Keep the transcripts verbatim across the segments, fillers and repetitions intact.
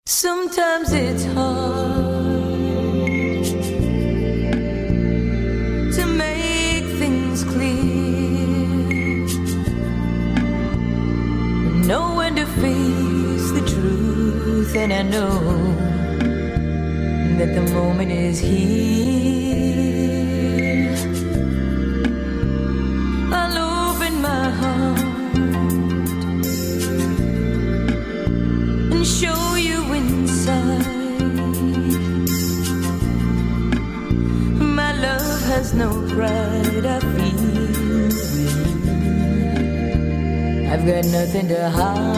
Sometimes it's hard to make things clear, know when to face the truth, and I know that the moment is here. I'll open my heart and show you inside. My love has no pride, I feel real. I've got nothing to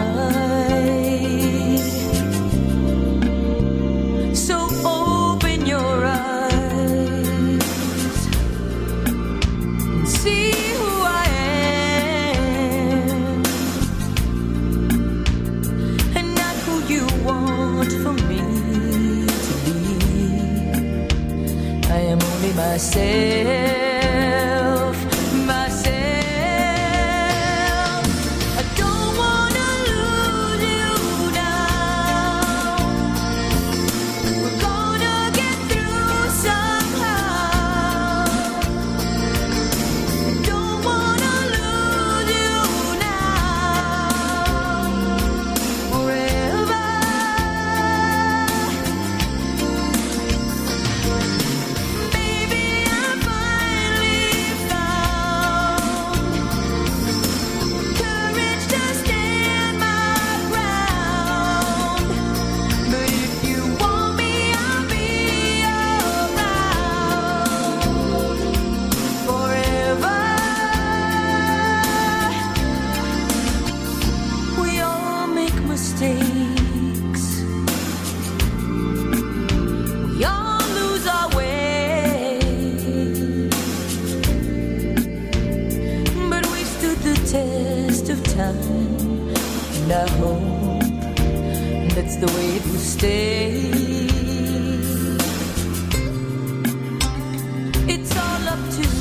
hide. So open your eyes and see who I am, and not who you want for me to be. I am only myself, myself. I don't wanna lose you now. We're gonna get through somehow. I don't wanna lose you now. Forever. Baby, I finally found courage to stand my ground. But if you want me, I'll be around forever. We all make mistakes. We all lose our way. But we stood the test of time, and I hope that's the way it will stay. It's all up to